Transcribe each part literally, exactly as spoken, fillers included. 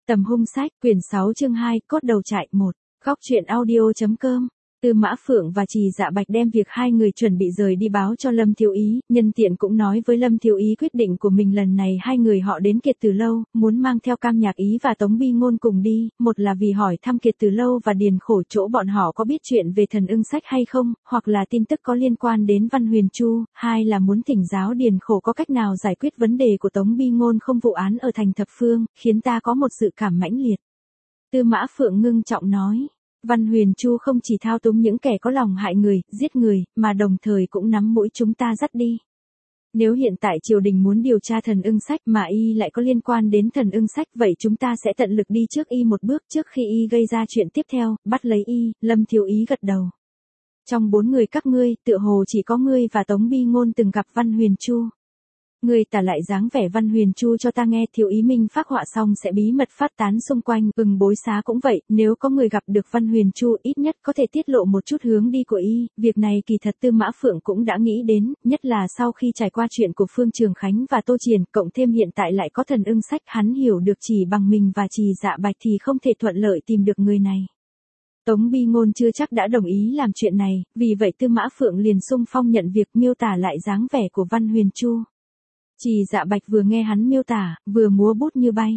Tầm hung sách, quyển sáu chương hai, cốt đầu trại một. Góc truyện audio.com. Tư Mã Phượng và Trì Dạ Bạch đem việc hai người chuẩn bị rời đi báo cho Lâm Thiếu Ý, nhân tiện cũng nói với Lâm Thiếu Ý quyết định của mình lần này hai người họ đến Kiệt Từ Lâu, muốn mang theo Cam Nhạc Ý và Tống Bi Ngôn cùng đi, một là vì hỏi thăm Kiệt Từ Lâu và Điền Khổ chỗ bọn họ có biết chuyện về thần ưng sách hay không, hoặc là tin tức có liên quan đến Văn Huyền Chu, hai là muốn thỉnh giáo Điền Khổ có cách nào giải quyết vấn đề của Tống Bi Ngôn không vụ án ở thành Thập Phương, khiến ta có một dự cảm mãnh liệt. Tư Mã Phượng ngưng trọng nói. Văn Huyền Chu không chỉ thao túng những kẻ có lòng hại người, giết người, mà đồng thời cũng nắm mũi chúng ta dắt đi. Nếu hiện tại triều đình muốn điều tra thần ưng sách mà y lại có liên quan đến thần ưng sách, vậy chúng ta sẽ tận lực đi trước y một bước trước khi y gây ra chuyện tiếp theo, bắt lấy y. Lâm Thiếu Ý gật đầu. Trong bốn người các ngươi, tựa hồ chỉ có ngươi và Tống Bi Ngôn từng gặp Văn Huyền Chu. Ngươi tả lại dáng vẻ Văn Huyền Chu cho ta nghe. Thiếu Ý minh phác họa xong sẽ bí mật phát tán xung quanh. Ưng Bối Xá cũng vậy, nếu có người gặp được Văn Huyền Chu ít nhất có thể tiết lộ một chút hướng đi của y. Việc này kỳ thật Tư Mã Phượng cũng đã nghĩ đến, nhất là sau khi trải qua chuyện của Phương Trường Khánh và Tô Triền, cộng thêm hiện tại lại có thần ưng sách, hắn hiểu được chỉ bằng mình và Trì Dạ Bạch thì không thể thuận lợi tìm được người này. Tống Bi Ngôn chưa chắc đã đồng ý làm chuyện này, vì vậy Tư Mã Phượng liền xung phong nhận việc miêu tả lại dáng vẻ của Văn Huyền Chu. Trì Dạ Bạch vừa nghe hắn miêu tả, vừa múa bút như bay.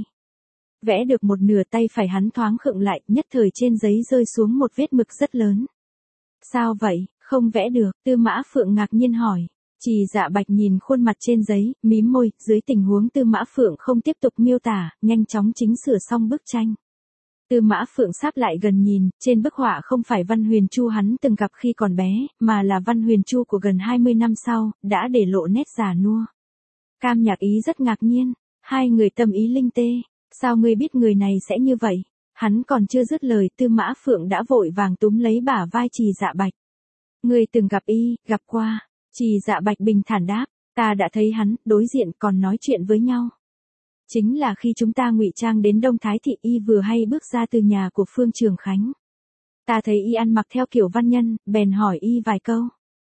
Vẽ được một nửa tay phải hắn thoáng khựng lại, nhất thời trên giấy rơi xuống một vết mực rất lớn. Sao vậy, không vẽ được? Tư Mã Phượng ngạc nhiên hỏi. Trì Dạ Bạch nhìn khuôn mặt trên giấy, mím môi, dưới tình huống Tư Mã Phượng không tiếp tục miêu tả, nhanh chóng chỉnh sửa xong bức tranh. Tư Mã Phượng sáp lại gần nhìn, trên bức họa không phải Văn Huyền Chu hắn từng gặp khi còn bé, mà là Văn Huyền Chu của gần hai mươi năm sau, đã để lộ nét già nua. Cam Nhạc Ý rất ngạc nhiên, hai người tâm ý linh tê, sao ngươi biết người này sẽ như vậy? Hắn còn chưa dứt lời, Tư Mã Phượng đã vội vàng túm lấy bả vai Trì Dạ Bạch. Ngươi từng gặp y, gặp qua. Trì Dạ Bạch bình thản đáp, ta đã thấy hắn, đối diện còn nói chuyện với nhau. Chính là khi chúng ta ngụy trang đến Đông Thái Thị, y vừa hay bước ra từ nhà của Phương Trường Khánh. Ta thấy y ăn mặc theo kiểu văn nhân, bèn hỏi y vài câu.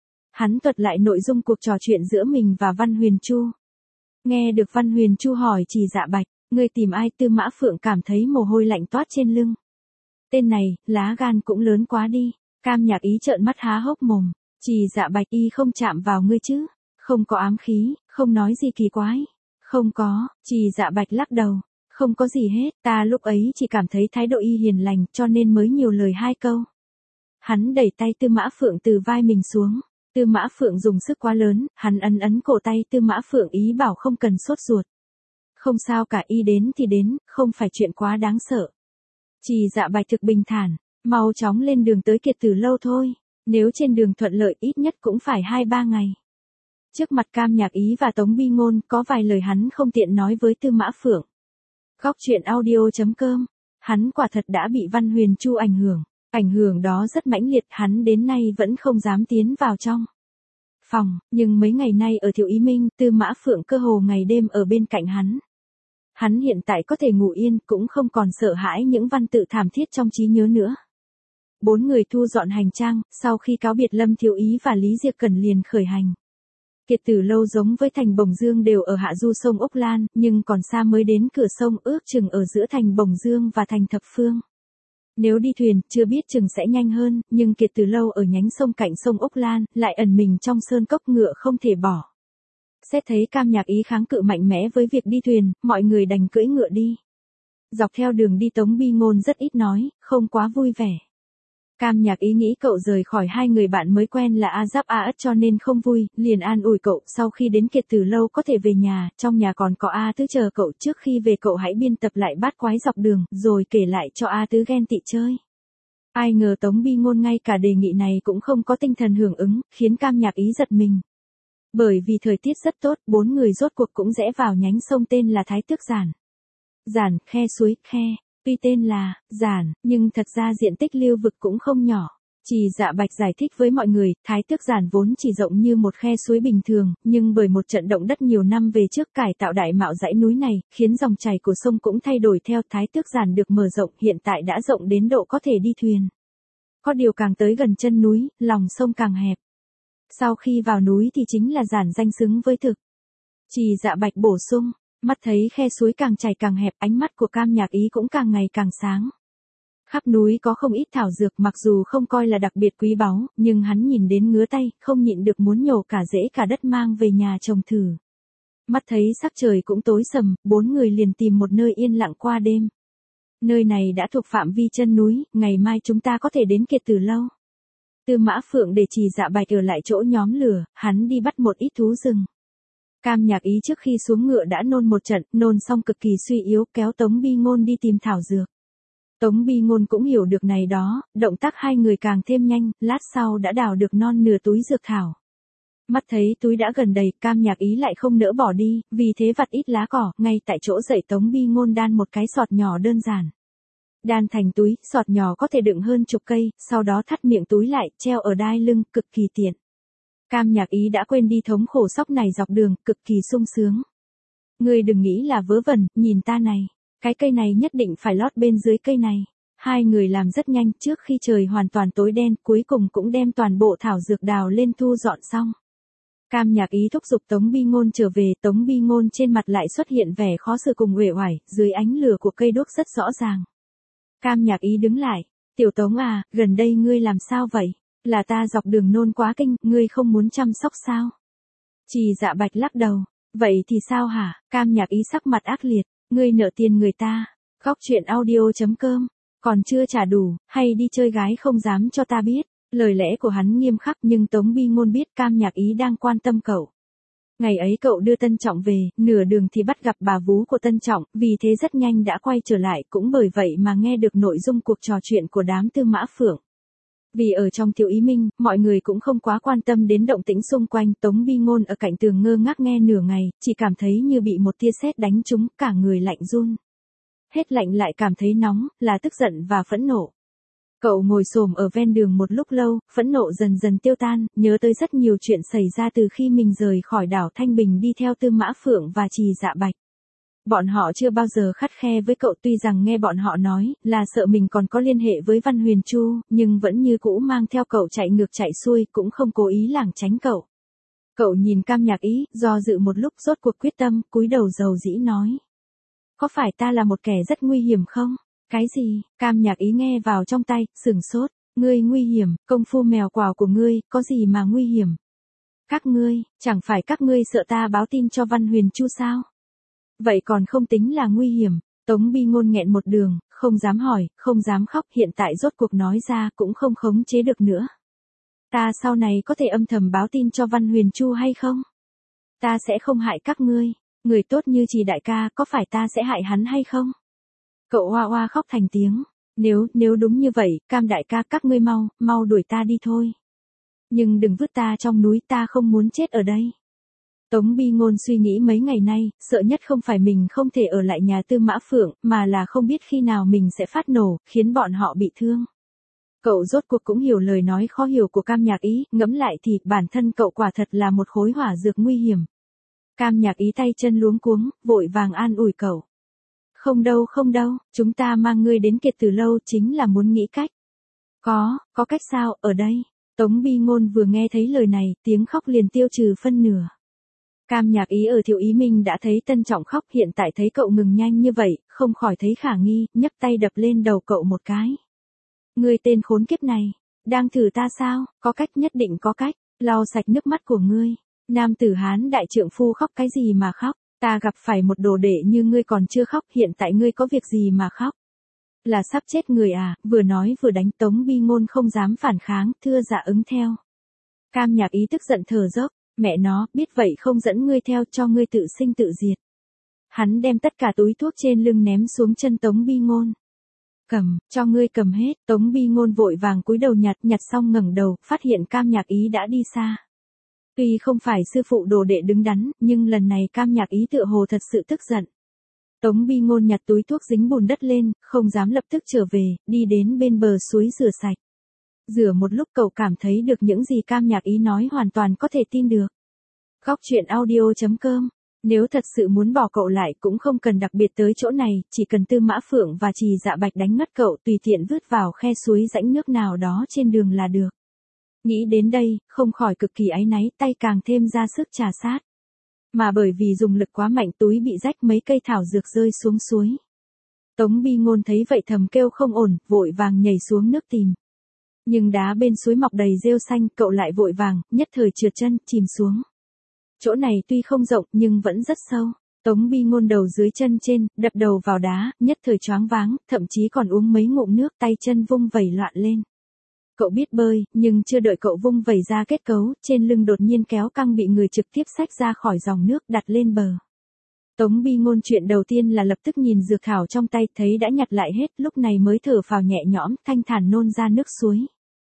Hắn thuật lại nội dung cuộc trò chuyện giữa mình và Văn Huyền Chu. Nghe được Văn Huyền Chu hỏi Trì Dạ Bạch, ngươi tìm ai? Tư Mã Phượng cảm thấy mồ hôi lạnh toát trên lưng. Tên này, lá gan cũng lớn quá đi. Cam Nhạc Ý trợn mắt há hốc mồm. Trì Dạ Bạch, y không chạm vào ngươi chứ? Không có ám khí, không nói gì kỳ quái. Không có. Trì Dạ Bạch lắc đầu. Không có gì hết, ta lúc ấy chỉ cảm thấy thái độ y hiền lành cho nên mới nhiều lời hai câu. Hắn đẩy tay Tư Mã Phượng từ vai mình xuống. Tư Mã Phượng dùng sức quá lớn, hắn ấn ấn cổ tay Tư Mã Phượng ý bảo không cần sốt ruột. Không sao cả, y đến thì đến, không phải chuyện quá đáng sợ. Trì Dạ Bạch thực bình thản, mau chóng lên đường tới Kiệt Từ Lâu thôi, nếu trên đường thuận lợi ít nhất cũng phải hai ba ngày. Trước mặt Cam Nhạc Ý và Tống Bi Ngôn có vài lời hắn không tiện nói với Tư Mã Phượng. Góc truyện audio.com, hắn quả thật đã bị Văn Huyền Chu ảnh hưởng. Ảnh hưởng đó rất mãnh liệt, hắn đến nay vẫn không dám tiến vào trong phòng, nhưng mấy ngày nay ở Thiệu Ý Minh, Tư Mã Phượng cơ hồ ngày đêm ở bên cạnh hắn. Hắn hiện tại có thể ngủ yên, cũng không còn sợ hãi những văn tự thảm thiết trong trí nhớ nữa. Bốn người thu dọn hành trang, sau khi cáo biệt Lâm Thiếu Ý và Lý Diệp Cẩn liền khởi hành. Kiệt Từ Lâu giống với thành Bồng Dương đều ở hạ du sông Ốc Lan, nhưng còn xa mới đến cửa sông, ước chừng ở giữa thành Bồng Dương và thành Thập Phương. Nếu đi thuyền, chưa biết chừng sẽ nhanh hơn, nhưng Kiệt Từ Lâu ở nhánh sông cạnh sông Ốc Lan, lại ẩn mình trong sơn cốc, ngựa không thể bỏ. Xét thấy Cam Nhạc Ý kháng cự mạnh mẽ với việc đi thuyền, mọi người đành cưỡi ngựa đi. Dọc theo đường đi Tống Bi Ngôn rất ít nói, không quá vui vẻ. Cam Nhạc Ý nghĩ cậu rời khỏi hai người bạn mới quen là A Giáp A Ất cho nên không vui, liền an ủi cậu, sau khi đến Kiệt Từ Lâu có thể về nhà, trong nhà còn có A Tứ chờ cậu, trước khi về cậu hãy biên tập lại bát quái dọc đường, rồi kể lại cho A Tứ ghen tị chơi. Ai ngờ Tống Bi Ngôn ngay cả đề nghị này cũng không có tinh thần hưởng ứng, khiến Cam Nhạc Ý giật mình. Bởi vì thời tiết rất tốt, bốn người rốt cuộc cũng rẽ vào nhánh sông tên là Thái Tước Giản. Giản, khe suối, khe. Tuy tên là Giản, nhưng thật ra diện tích lưu vực cũng không nhỏ. Trì Dạ Bạch giải thích với mọi người, Thái Tước Giản vốn chỉ rộng như một khe suối bình thường, nhưng bởi một trận động đất nhiều năm về trước cải tạo đại mạo dãy núi này, khiến dòng chảy của sông cũng thay đổi theo. Thái Tước Giản được mở rộng, hiện tại đã rộng đến độ có thể đi thuyền. Có điều càng tới gần chân núi, lòng sông càng hẹp. Sau khi vào núi thì chính là giản danh xứng với thực. Trì Dạ Bạch bổ sung, Mắt thấy khe suối càng chảy càng hẹp, ánh mắt của Cam Nhạc Ý cũng càng ngày càng sáng. Khắp núi có không ít thảo dược, mặc dù không coi là đặc biệt quý báu, nhưng hắn nhìn đến ngứa tay, không nhịn được muốn nhổ cả rễ cả đất mang về nhà trồng thử. Mắt thấy sắc trời cũng tối sầm, bốn người liền tìm một nơi yên lặng qua đêm. Nơi này đã thuộc phạm vi chân núi, ngày mai chúng ta có thể đến Kiệt Tử Lâu. Tư Mã Phượng để Trì Dạ Bạch ở lại chỗ nhóm lửa, hắn đi bắt một ít thú rừng. Cam Nhạc Ý trước khi xuống ngựa đã nôn một trận, nôn xong cực kỳ suy yếu, kéo Tống Bi Ngôn đi tìm thảo dược. Tống Bi Ngôn cũng hiểu được này đó, động tác hai người càng thêm nhanh, lát sau đã đào được non nửa túi dược thảo. Mắt thấy túi đã gần đầy, Cam Nhạc Ý lại không nỡ bỏ đi, vì thế vặt ít lá cỏ, ngay tại chỗ dậy Tống Bi Ngôn đan một cái sọt nhỏ đơn giản. Đan thành túi, sọt nhỏ có thể đựng hơn chục cây, sau đó thắt miệng túi lại, treo ở đai lưng, cực kỳ tiện. Cam Nhạc Ý đã quên đi thống khổ sóc này dọc đường, cực kỳ sung sướng. Ngươi đừng nghĩ là vớ vẩn, nhìn ta này. Cái cây này nhất định phải lót bên dưới cây này. Hai người làm rất nhanh, trước khi trời hoàn toàn tối đen, cuối cùng cũng đem toàn bộ thảo dược đào lên thu dọn xong. Cam Nhạc Ý thúc giục Tống Bi Ngôn trở về, Tống Bi Ngôn trên mặt lại xuất hiện vẻ khó xử cùng uể oải, dưới ánh lửa của cây đuốc rất rõ ràng. Cam Nhạc Ý đứng lại, "Tiểu Tống à, gần đây ngươi làm sao vậy? Là ta dọc đường nôn quá kinh, ngươi không muốn chăm sóc sao?" Trì Dạ Bạch lắc đầu, "Vậy thì sao hả?" Cam Nhạc Ý sắc mặt ác liệt, "Ngươi nợ tiền người ta." Góc truyện audio chấm com, còn chưa trả đủ, hay đi chơi gái không dám cho ta biết. Lời lẽ của hắn nghiêm khắc nhưng Tống Bi Ngôn biết Cam Nhạc Ý đang quan tâm cậu. Ngày ấy cậu đưa Tân Trọng về, nửa đường thì bắt gặp bà vú của Tân Trọng, vì thế rất nhanh đã quay trở lại, cũng bởi vậy mà nghe được nội dung cuộc trò chuyện của đám Tư Mã Phượng. Vì ở trong Tiểu Ý Minh, mọi người cũng không quá quan tâm đến động tĩnh xung quanh, Tống Bi Ngôn ở cạnh tường ngơ ngác nghe nửa ngày, chỉ cảm thấy như bị một tia sét đánh trúng, cả người lạnh run. Hết lạnh lại cảm thấy nóng, là tức giận và phẫn nộ. Cậu ngồi xổm ở ven đường một lúc lâu, phẫn nộ dần dần tiêu tan, nhớ tới rất nhiều chuyện xảy ra từ khi mình rời khỏi đảo Thanh Bình đi theo Tư Mã Phượng và Trì Dạ Bạch. Bọn họ chưa bao giờ khắt khe với cậu, tuy rằng nghe bọn họ nói là sợ mình còn có liên hệ với Văn Huyền Chu, nhưng vẫn như cũ mang theo cậu chạy ngược chạy xuôi, cũng không cố ý lảng tránh cậu. Cậu nhìn Cam Nhạc Ý, do dự một lúc rốt cuộc quyết tâm, cúi đầu dầu dĩ nói: "Có phải ta là một kẻ rất nguy hiểm không?" "Cái gì?" Cam Nhạc Ý nghe vào trong tay, sửng sốt. "Ngươi nguy hiểm, công phu mèo quào của ngươi, có gì mà nguy hiểm?" "Các ngươi, chẳng phải các ngươi sợ ta báo tin cho Văn Huyền Chu sao? Vậy còn không tính là nguy hiểm." Tống Bi Ngôn nghẹn một đường, không dám hỏi, không dám khóc, hiện tại rốt cuộc nói ra cũng không khống chế được nữa. "Ta sau này có thể âm thầm báo tin cho Văn Huyền Chu hay không? Ta sẽ không hại các ngươi. Người tốt như Trì đại ca, có phải ta sẽ hại hắn hay không?" Cậu oa oa khóc thành tiếng. Nếu, nếu đúng như vậy, Cam đại ca, các ngươi mau, mau đuổi ta đi thôi. Nhưng đừng vứt ta trong núi, ta không muốn chết ở đây." Tống Bi Ngôn suy nghĩ mấy ngày nay, sợ nhất không phải mình không thể ở lại nhà Tư Mã Phượng, mà là không biết khi nào mình sẽ phát nổ, khiến bọn họ bị thương. Cậu rốt cuộc cũng hiểu lời nói khó hiểu của Cam Nhạc Ý, ngẫm lại thì bản thân cậu quả thật là một khối hỏa dược nguy hiểm. Cam Nhạc Ý tay chân luống cuống, vội vàng an ủi cậu. "Không đâu không đâu, chúng ta mang ngươi đến Kiệt Tử Lâu chính là muốn nghĩ cách." "Có, có cách sao, ở đây?" Tống Bi Ngôn vừa nghe thấy lời này, tiếng khóc liền tiêu trừ phân nửa. Cam Nhạc Ý ở Tiểu Ý Minh đã thấy Tân Trọng khóc, hiện tại thấy cậu ngừng nhanh như vậy, không khỏi thấy khả nghi, nhấc tay đập lên đầu cậu một cái. "Ngươi tên khốn kiếp này, đang thử ta sao? Có cách, nhất định có cách, lau sạch nước mắt của ngươi. Nam tử Hán đại trượng phu khóc cái gì mà khóc? Ta gặp phải một đồ đệ như ngươi còn chưa khóc, hiện tại ngươi có việc gì mà khóc? Là sắp chết người à?" Vừa nói vừa đánh. Tống Bi Ngôn không dám phản kháng, thưa dạ ứng theo. Cam Nhạc Ý tức giận thở dốc, "Mẹ nó, biết vậy không dẫn ngươi theo, cho ngươi tự sinh tự diệt." Hắn đem tất cả túi thuốc trên lưng ném xuống chân Tống Bi Ngôn. "Cầm, cho ngươi cầm hết." Tống Bi Ngôn vội vàng cúi đầu nhặt, nhặt xong ngẩng đầu, phát hiện Cam Nhạc Ý đã đi xa. Tuy không phải sư phụ đồ đệ đứng đắn, nhưng lần này Cam Nhạc Ý tựa hồ thật sự tức giận. Tống Bi Ngôn nhặt túi thuốc dính bùn đất lên, không dám lập tức trở về, đi đến bên bờ suối rửa sạch. Rửa một lúc cậu cảm thấy được những gì Cam Nhạc Ý nói hoàn toàn có thể tin được. Góc truyện audio chấm com. Nếu thật sự muốn bỏ cậu lại cũng không cần đặc biệt tới chỗ này, chỉ cần Tư Mã Phượng và Trì Dạ Bạch đánh ngất cậu, tùy tiện vứt vào khe suối rãnh nước nào đó trên đường là được. Nghĩ đến đây, không khỏi cực kỳ áy náy, tay càng thêm ra sức trà sát. Mà bởi vì dùng lực quá mạnh túi bị rách mấy cây thảo dược rơi xuống suối. Tống Bi Ngôn thấy vậy thầm kêu không ổn, vội vàng nhảy xuống nước tìm. Nhưng đá bên suối mọc đầy rêu xanh, cậu lại vội vàng, nhất thời trượt chân, chìm xuống. Chỗ này tuy không rộng nhưng vẫn rất sâu. Tống Bi Ngôn đầu dưới chân trên, đập đầu vào đá, nhất thời choáng váng, thậm chí còn uống mấy ngụm nước, tay chân vung vẩy loạn lên. Cậu biết bơi, nhưng chưa đợi cậu vung vẩy ra kết cấu, trên lưng đột nhiên kéo căng bị người trực tiếp xách ra khỏi dòng nước đặt lên bờ. Tống Bi Ngôn chuyện đầu tiên là lập tức nhìn dược thảo trong tay, thấy đã nhặt lại hết, lúc này mới thở phào nhẹ nhõm, thanh thản nôn ra nước suối.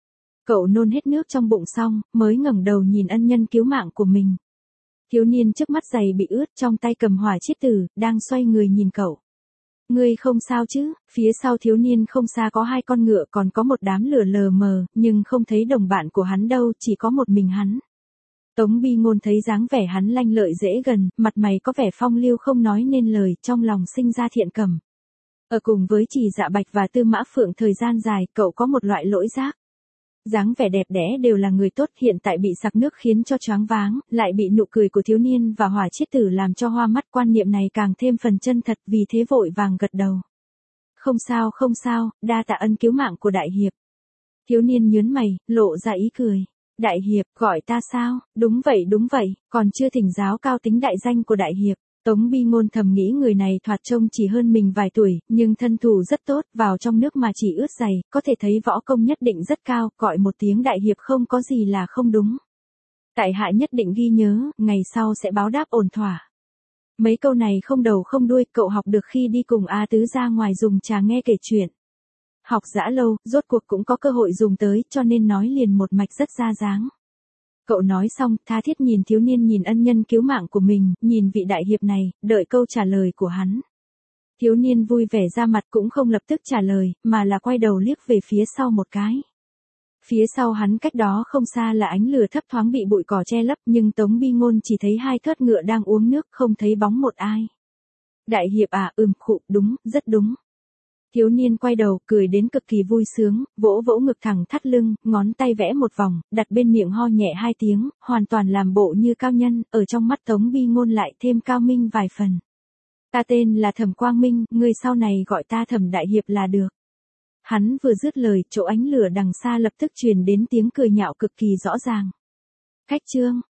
Cậu nôn hết nước trong bụng xong, mới ngẩng đầu nhìn ân nhân cứu mạng của mình. Thiếu niên trước mắt giày bị ướt, trong tay cầm hỏa chiết tử, đang xoay người nhìn cậu. Ngươi không sao chứ? Phía sau thiếu niên không xa có hai con ngựa, còn có một đám lửa lờ mờ, nhưng không thấy đồng bạn của hắn đâu, chỉ có một mình hắn. Tống Bi Ngôn thấy dáng vẻ hắn lanh lợi dễ gần, mặt mày có vẻ phong lưu không nói nên lời, trong lòng sinh ra thiện cảm. Ở cùng với Trì Dạ Bạch và Tư Mã Phượng thời gian dài, cậu có một loại lỗi giác. Dáng vẻ đẹp đẽ đều là người tốt, hiện tại bị sặc nước khiến cho choáng váng, lại bị nụ cười của thiếu niên và hỏa chiết tử làm cho hoa mắt, quan niệm này càng thêm phần chân thật, vì thế vội vàng gật đầu. Không sao không sao, đa tạ ân cứu mạng của đại hiệp. Thiếu niên nhớn mày, lộ ra ý cười. Đại hiệp, gọi ta sao? Đúng vậy đúng vậy, còn chưa thỉnh giáo cao tính đại danh của đại hiệp. Tống Bi Ngôn thầm nghĩ người này thoạt trông chỉ hơn mình vài tuổi, nhưng thân thủ rất tốt, vào trong nước mà chỉ ướt giày, có thể thấy võ công nhất định rất cao, gọi một tiếng đại hiệp không có gì là không đúng. Tại hạ nhất định ghi nhớ, ngày sau sẽ báo đáp ổn thỏa. Mấy câu này không đầu không đuôi, cậu học được khi đi cùng A Tứ ra ngoài dùng trà nghe kể chuyện. Học dã lâu, rốt cuộc cũng có cơ hội dùng tới, cho nên nói liền một mạch rất ra dáng. Cậu nói xong, tha thiết nhìn thiếu niên, nhìn ân nhân cứu mạng của mình, nhìn vị đại hiệp này, đợi câu trả lời của hắn. Thiếu niên vui vẻ ra mặt cũng không lập tức trả lời, mà là quay đầu liếc về phía sau một cái. Phía sau hắn cách đó không xa là ánh lửa thấp thoáng bị bụi cỏ che lấp, nhưng Tống Bi Ngôn chỉ thấy hai thớt ngựa đang uống nước, không thấy bóng một ai. Đại hiệp à, ừm khụ, đúng, rất đúng. Thiếu niên quay đầu, cười đến cực kỳ vui sướng, vỗ vỗ ngực thẳng thắt lưng, ngón tay vẽ một vòng, đặt bên miệng ho nhẹ hai tiếng, hoàn toàn làm bộ như cao nhân, ở trong mắt Tống Bi Ngôn lại thêm cao minh vài phần. Ta tên là Thẩm Quang Minh, ngươi sau này gọi ta Thẩm đại hiệp là được. Hắn vừa dứt lời, chỗ ánh lửa đằng xa lập tức truyền đến tiếng cười nhạo cực kỳ rõ ràng. Khách trương,